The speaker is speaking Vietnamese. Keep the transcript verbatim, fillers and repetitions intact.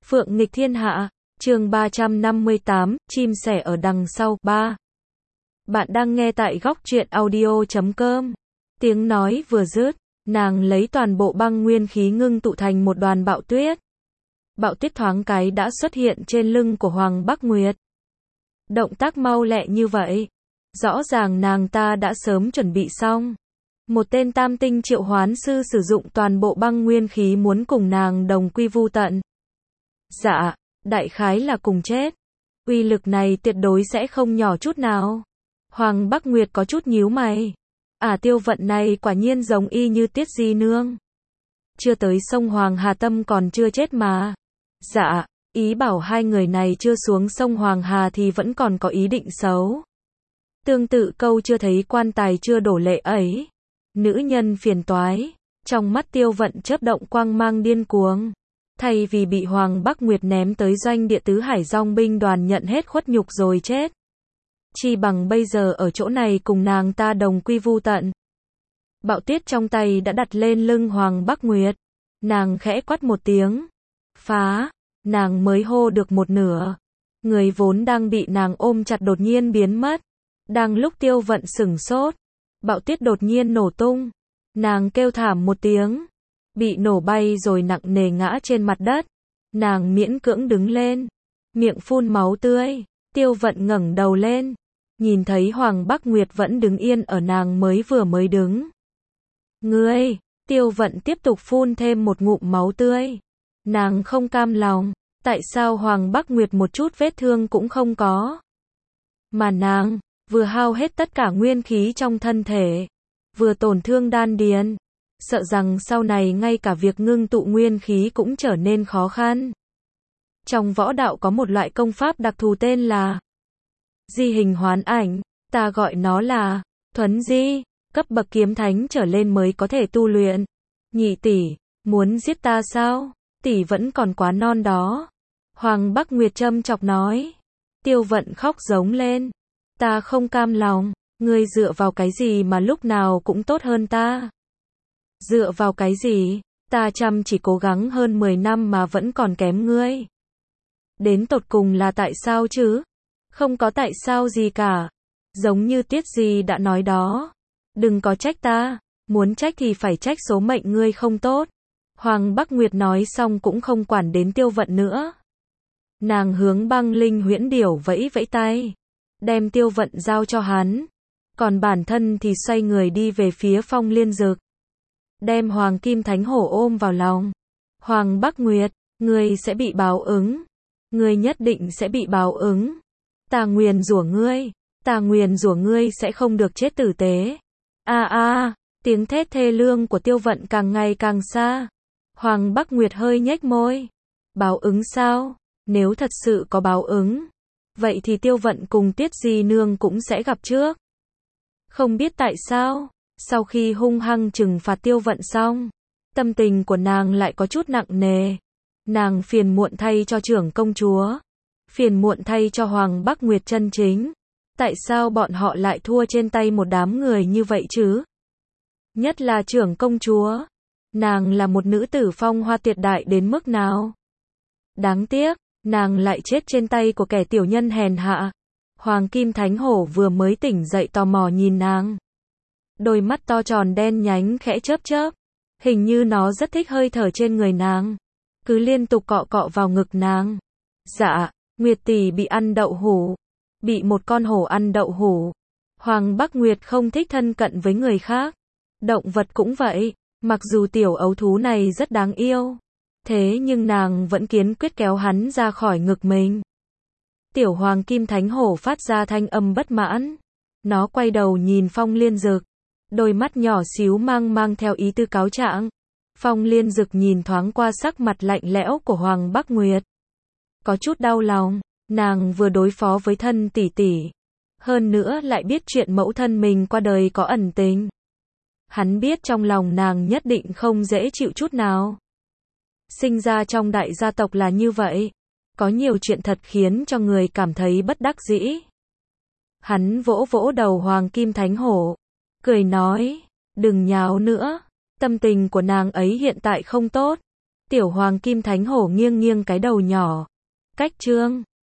Phượng nghịch thiên hạ, chương ba trăm năm mươi tám, chim sẻ ở đằng sau, ba. Bạn đang nghe tại góc truyện audio chấm com. Tiếng nói vừa dứt, nàng lấy toàn bộ băng nguyên khí ngưng tụ thành một đoàn bạo tuyết. Bạo tuyết thoáng cái đã xuất hiện trên lưng của Hoàng Bắc Nguyệt. Động tác mau lẹ như vậy, rõ ràng nàng ta đã sớm chuẩn bị xong. Một tên tam tinh triệu hoán sư sử dụng toàn bộ băng nguyên khí muốn cùng nàng đồng quy vu tận. Dạ, đại khái là cùng chết. Uy lực này tuyệt đối sẽ không nhỏ chút nào. Hoàng Bắc Nguyệt có chút nhíu mày. À, tiêu vận này quả nhiên giống y như Tiết Di Nương. Chưa tới sông Hoàng Hà Tâm còn chưa chết mà. Dạ, ý bảo hai người này chưa xuống sông Hoàng Hà thì vẫn còn có ý định xấu. Tương tự câu chưa thấy quan tài chưa đổ lệ ấy. Nữ nhân phiền toái. Trong mắt tiêu vận chớp động quang mang điên cuồng. Thay vì bị Hoàng Bắc Nguyệt ném tới doanh địa tứ hải dòng binh đoàn nhận hết khuất nhục rồi chết. Chi bằng bây giờ ở chỗ này cùng nàng ta đồng quy vu tận. Bạo tuyết trong tay đã đặt lên lưng Hoàng Bắc Nguyệt. Nàng khẽ quát một tiếng. Phá, nàng mới hô được một nửa. Người vốn đang bị nàng ôm chặt đột nhiên biến mất. Đang lúc tiêu vận sửng sốt, bạo tuyết đột nhiên nổ tung. Nàng kêu thảm một tiếng. Bị nổ bay rồi nặng nề ngã trên mặt đất. Nàng miễn cưỡng đứng lên. Miệng phun máu tươi. Tiêu vận ngẩng đầu lên. Nhìn thấy Hoàng Bắc Nguyệt vẫn đứng yên ở nàng mới vừa mới đứng. Ngươi, tiêu vận tiếp tục phun thêm một ngụm máu tươi. Nàng không cam lòng. Tại sao Hoàng Bắc Nguyệt một chút vết thương cũng không có? Mà nàng, vừa hao hết tất cả nguyên khí trong thân thể. Vừa tổn thương đan điền. Sợ rằng sau này ngay cả việc ngưng tụ nguyên khí cũng trở nên khó khăn. Trong võ đạo có một loại công pháp đặc thù tên là di hình hoán ảnh, ta gọi nó là thuấn di, cấp bậc kiếm thánh trở lên mới có thể tu luyện. Nhị tỷ, muốn giết ta sao? Tỷ vẫn còn quá non đó. Hoàng Bắc Nguyệt châm chọc nói. Tiêu vận khóc giống lên. Ta không cam lòng, ngươi dựa vào cái gì mà lúc nào cũng tốt hơn ta? Dựa vào cái gì? Ta chăm chỉ cố gắng hơn mười năm mà vẫn còn kém ngươi. Đến tột cùng là tại sao chứ? Không có tại sao gì cả. Giống như Tiết Di đã nói đó. Đừng có trách ta. Muốn trách thì phải trách số mệnh ngươi không tốt. Hoàng Bắc Nguyệt nói xong cũng không quản đến tiêu vận nữa. Nàng hướng băng linh huyễn điểu vẫy vẫy tay. Đem tiêu vận giao cho hắn. Còn bản thân thì xoay người đi về phía Phong Liên Dực. Đem Hoàng Kim Thánh Hổ ôm vào lòng. Hoàng Bắc Nguyệt, ngươi sẽ bị báo ứng. Ngươi nhất định sẽ bị báo ứng. Ta nguyền rủa ngươi. Ta nguyền rủa ngươi sẽ không được chết tử tế. A a, tiếng thét thê lương của tiêu vận càng ngày càng xa. Hoàng Bắc Nguyệt hơi nhếch môi. Báo ứng sao? Nếu thật sự có báo ứng, vậy thì tiêu vận cùng Tiết Di Nương cũng sẽ gặp trước. Không biết tại sao, sau khi hung hăng trừng phạt tiêu vận xong, tâm tình của nàng lại có chút nặng nề. Nàng phiền muộn thay cho trưởng công chúa. Phiền muộn thay cho Hoàng Bắc Nguyệt chân chính. Tại sao bọn họ lại thua trên tay một đám người như vậy chứ? Nhất là trưởng công chúa. Nàng là một nữ tử phong hoa tuyệt đại đến mức nào? Đáng tiếc, nàng lại chết trên tay của kẻ tiểu nhân hèn hạ. Hoàng Kim Thánh Hổ vừa mới tỉnh dậy tò mò nhìn nàng. Đôi mắt to tròn đen nhánh khẽ chớp chớp. Hình như nó rất thích hơi thở trên người nàng. Cứ liên tục cọ cọ vào ngực nàng. Dạ, Nguyệt tỷ bị ăn đậu hũ. Bị một con hổ ăn đậu hũ. Hoàng Bắc Nguyệt không thích thân cận với người khác. Động vật cũng vậy. Mặc dù tiểu ấu thú này rất đáng yêu. Thế nhưng nàng vẫn kiên quyết kéo hắn ra khỏi ngực mình. Tiểu Hoàng Kim Thánh Hổ phát ra thanh âm bất mãn. Nó quay đầu nhìn Phong Liên Dực. Đôi mắt nhỏ xíu mang mang theo ý tư cáo trạng. Phong Liên Dực nhìn thoáng qua sắc mặt lạnh lẽo của Hoàng Bắc Nguyệt. Có chút đau lòng. Nàng vừa đối phó với thân tỷ tỷ. Hơn nữa lại biết chuyện mẫu thân mình qua đời có ẩn tình. Hắn biết trong lòng nàng nhất định không dễ chịu chút nào. Sinh ra trong đại gia tộc là như vậy. Có nhiều chuyện thật khiến cho người cảm thấy bất đắc dĩ. Hắn vỗ vỗ đầu Hoàng Kim Thánh Hổ. Cười nói. Đừng nháo nữa. Tâm tình của nàng ấy hiện tại không tốt. Tiểu hoàng kim thánh hổ nghiêng nghiêng cái đầu nhỏ. Cách chương